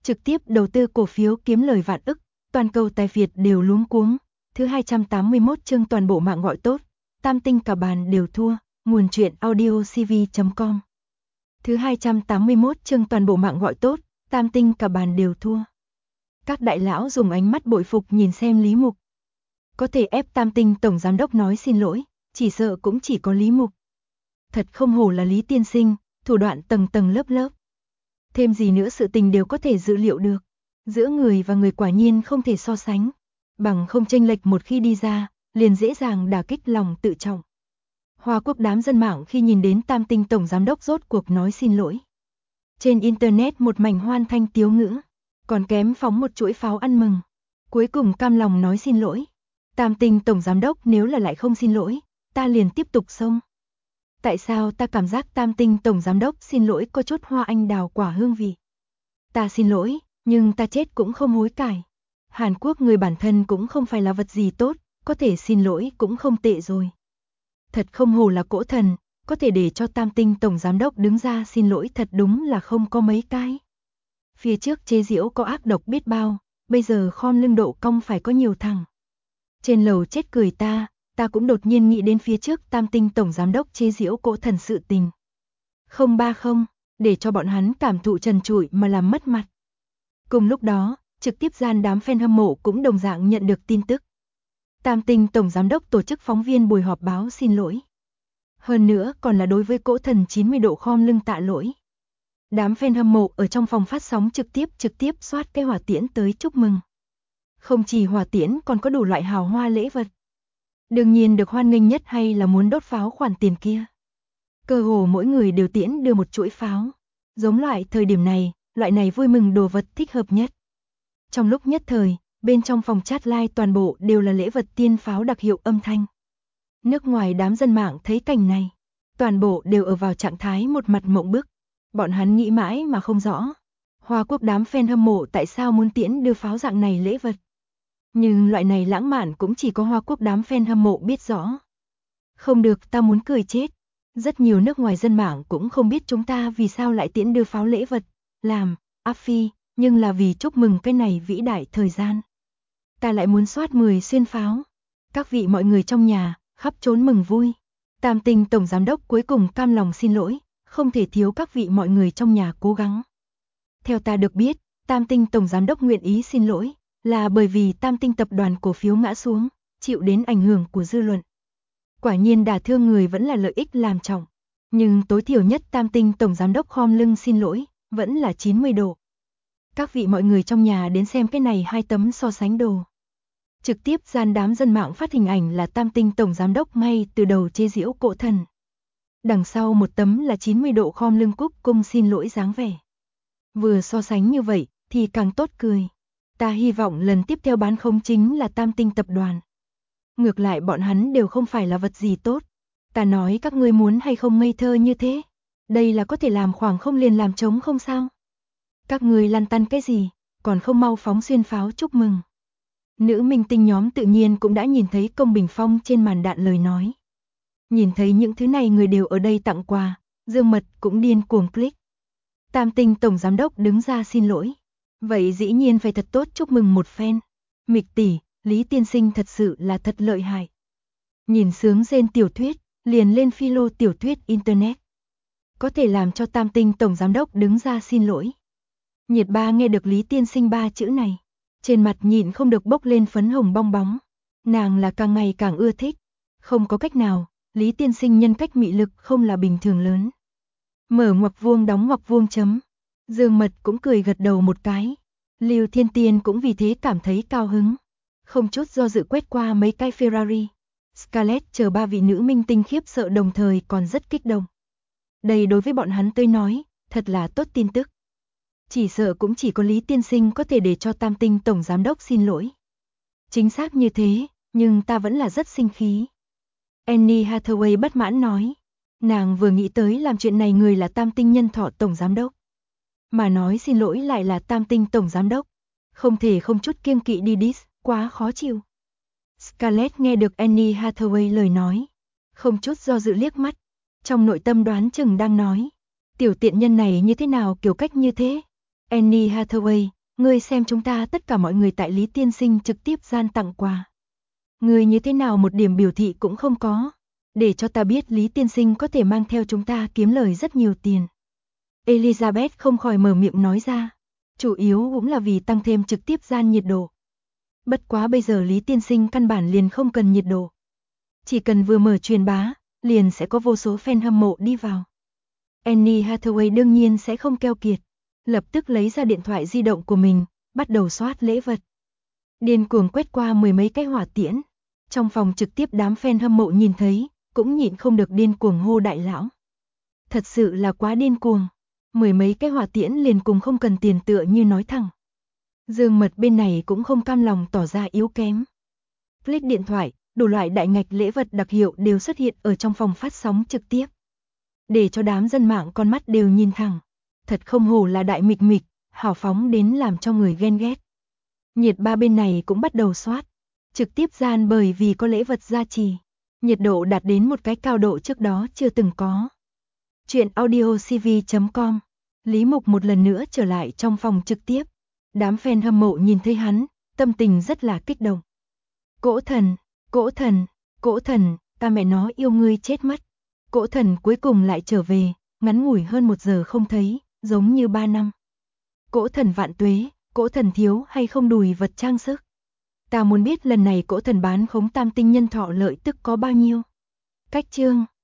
trực tiếp đầu tư cổ phiếu kiếm lời vạn ức, toàn cầu tài Việt đều luống cuống. Thứ 281 chương toàn bộ mạng gọi tốt, tam tinh cả bàn đều thua, nguồn truyện audiocv.com. Thứ 281 chương toàn bộ mạng gọi tốt, tam tinh cả bàn đều thua. Các đại lão dùng ánh mắt bội phục nhìn xem Lý Mục. Có thể ép tam tinh tổng giám đốc nói xin lỗi, chỉ sợ cũng chỉ có Lý Mục. Thật không hổ là Lý tiên sinh, thủ đoạn tầng tầng lớp lớp. Thêm gì nữa sự tình đều có thể dự liệu được. Giữa người và người quả nhiên không thể so sánh. Bằng không chênh lệch một khi đi ra, liền dễ dàng đả kích lòng tự trọng. Hoa Quốc đám dân mạng khi nhìn đến tam tinh tổng giám đốc rốt cuộc nói xin lỗi. Trên internet một mảnh hoan thanh tiếu ngữ, còn kém phóng một chuỗi pháo ăn mừng. Cuối cùng cam lòng nói xin lỗi. Tam tinh tổng giám đốc nếu là lại không xin lỗi, ta liền tiếp tục xông. Tại sao ta cảm giác tam tinh tổng giám đốc xin lỗi có chút hoa anh đào quả hương vị. Ta xin lỗi, nhưng ta chết cũng không hối cải. Hàn Quốc người bản thân cũng không phải là vật gì tốt, có thể xin lỗi cũng không tệ rồi. Thật không hổ là cỗ thần, có thể để cho tam tinh tổng giám đốc đứng ra xin lỗi thật đúng là không có mấy cái. Phía trước chế giễu có ác độc biết bao, bây giờ khom lưng độ cong phải có nhiều thằng. Trên lầu chết cười ta cũng đột nhiên nghĩ đến phía trước tam tinh tổng giám đốc chế giễu cỗ thần sự tình. 030, để cho bọn hắn cảm thụ trần trụi mà làm mất mặt. Cùng lúc đó, trực tiếp gian đám fan hâm mộ cũng đồng dạng nhận được tin tức. Tam tinh tổng giám đốc tổ chức phóng viên buổi họp báo xin lỗi. Hơn nữa còn là đối với cỗ thần 90 độ khom lưng tạ lỗi. Đám fan hâm mộ ở trong phòng phát sóng trực tiếp soát cái hỏa tiễn tới chúc mừng. Không chỉ hỏa tiễn còn có đủ loại hào hoa lễ vật. Đương nhiên được hoan nghênh nhất hay là muốn đốt pháo khoản tiền kia. Cơ hồ mỗi người đều tiễn đưa một chuỗi pháo. Giống loại thời điểm này, loại này vui mừng đồ vật thích hợp nhất. Trong lúc nhất thời, bên trong phòng chat live toàn bộ đều là lễ vật tiên pháo đặc hiệu âm thanh. Nước ngoài đám dân mạng thấy cảnh này, toàn bộ đều ở vào trạng thái một mặt mộng bức. Bọn hắn nghĩ mãi mà không rõ. Hoa Quốc đám fan hâm mộ tại sao muốn tiễn đưa pháo dạng này lễ vật. Nhưng loại này lãng mạn cũng chỉ có Hoa Quốc đám fan hâm mộ biết rõ. Không được, ta muốn cười chết. Rất nhiều nước ngoài dân mạng cũng không biết chúng ta vì sao lại tiễn đưa pháo lễ vật. Làm, áp phi, nhưng là vì chúc mừng cái này vĩ đại thời gian. Ta lại muốn soát 10 xuyên pháo. Các vị mọi người trong nhà, khắp trốn mừng vui. Tam tinh tổng giám đốc cuối cùng cam lòng xin lỗi, không thể thiếu các vị mọi người trong nhà cố gắng. Theo ta được biết, tam tinh tổng giám đốc nguyện ý xin lỗi, là bởi vì tam tinh tập đoàn cổ phiếu ngã xuống, chịu đến ảnh hưởng của dư luận. Quả nhiên đả thương người vẫn là lợi ích làm trọng. Nhưng tối thiểu nhất tam tinh tổng giám đốc khom lưng xin lỗi, vẫn là 90 độ. Các vị mọi người trong nhà đến xem cái này 2 tấm so sánh đồ. Trực tiếp gian đám dân mạng phát hình ảnh là tam tinh tổng giám đốc ngay từ đầu chế giễu cỗ thần. Đằng sau một tấm là 90 độ khom lưng cúc cung xin lỗi dáng vẻ. Vừa so sánh như vậy thì càng tốt cười. Ta hy vọng lần tiếp theo bán không chính là tam tinh tập đoàn. Ngược lại bọn hắn đều không phải là vật gì tốt. Ta nói các ngươi muốn hay không ngây thơ như thế. Đây là có thể làm khoảng không liền làm trống không sao. Các ngươi lăn tăn cái gì, còn không mau phóng xuyên pháo chúc mừng. Nữ minh tinh nhóm tự nhiên cũng đã nhìn thấy Công Bình Phong trên màn đạn lời nói. Nhìn thấy những thứ này người đều ở đây tặng quà, Dương Mật cũng điên cuồng click. Tam tinh tổng giám đốc đứng ra xin lỗi. Vậy dĩ nhiên phải thật tốt chúc mừng một phen. Mịch tỷ, Lý tiên sinh thật sự là thật lợi hại. Nhìn sướng rên tiểu thuyết, liền lên philo tiểu thuyết internet. Có thể làm cho tam tinh tổng giám đốc đứng ra xin lỗi. Nhiệt ba nghe được Lý tiên sinh 3 chữ này, trên mặt nhịn không được bốc lên phấn hồng bong bóng. Nàng là càng ngày càng ưa thích. Không có cách nào, Lý tiên sinh nhân cách mị lực không là bình thường lớn. Mở ngoặc vuông đóng ngoặc vuông chấm. Dương Mật cũng cười gật đầu một cái. Lưu Thiên Tiên cũng vì thế cảm thấy cao hứng. Không chút do dự quét qua mấy cái Ferrari. Scarlett chờ 3 vị nữ minh tinh khiếp sợ đồng thời còn rất kích động. Đây đối với bọn hắn tới nói, thật là tốt tin tức. Chỉ sợ cũng chỉ có Lý tiên sinh có thể để cho tam tinh tổng giám đốc xin lỗi. Chính xác như thế, nhưng ta vẫn là rất sinh khí. Annie Hathaway bất mãn nói. Nàng vừa nghĩ tới làm chuyện này người là tam tinh nhân thọ tổng giám đốc. Mà nói xin lỗi lại là tam tinh tổng giám đốc. Không thể không chút kiêng kỵ đi diss, quá khó chịu. Scarlett nghe được Annie Hathaway lời nói. Không chút do dự liếc mắt. Trong nội tâm đoán chừng đang nói. Tiểu tiện nhân này như thế nào kiểu cách như thế. Annie Hathaway, Ngươi xem chúng ta tất cả mọi người tại Lý Tiên Sinh trực tiếp gian tặng quà. Ngươi như thế nào một điểm biểu thị cũng không có, để cho ta biết Lý Tiên Sinh có thể mang theo chúng ta kiếm lời rất nhiều tiền. Elizabeth không khỏi mở miệng nói ra, chủ yếu cũng là vì tăng thêm trực tiếp gian nhiệt độ. Bất quá bây giờ Lý Tiên Sinh căn bản liền không cần nhiệt độ. Chỉ cần vừa mở truyền bá, liền sẽ có vô số fan hâm mộ đi vào. Anne Hathaway đương nhiên sẽ không keo kiệt, lập tức lấy ra điện thoại di động của mình, bắt đầu soát lễ vật. Điên cuồng quét qua mười mấy cái hỏa tiễn. Trong phòng trực tiếp đám fan hâm mộ nhìn thấy, cũng nhịn không được điên cuồng hô đại lão. Thật sự là quá điên cuồng, mười mấy cái hỏa tiễn liền cùng không cần tiền tựa như nói thẳng. Dương Mật bên này cũng không cam lòng tỏ ra yếu kém. Click điện thoại, đủ loại đại ngạch lễ vật đặc hiệu đều xuất hiện ở trong phòng phát sóng trực tiếp. Để cho đám dân mạng con mắt đều nhìn thẳng. Thật không hổ là đại mịch mịch, hào phóng đến làm cho người ghen ghét. Nhiệt ba bên này cũng bắt đầu soát. Trực tiếp gian bởi vì có lễ vật gia trì. Nhiệt độ đạt đến một cái cao độ trước đó chưa từng có. Chuyện audiocv.com. Lý Mục một lần nữa trở lại trong phòng trực tiếp. Đám fan hâm mộ nhìn thấy hắn, tâm tình rất là kích động. Cỗ thần, cỗ thần, cỗ thần, ta mẹ nó yêu ngươi chết mất. Cỗ thần cuối cùng lại trở về, ngắn ngủi hơn 1 giờ không thấy, giống như 3 năm. Cỗ thần vạn tuế, cỗ thần thiếu hay không đùi vật trang sức. Ta muốn biết lần này cỗ thần bán khống tam tinh nhân thọ lợi tức có bao nhiêu. Cách chương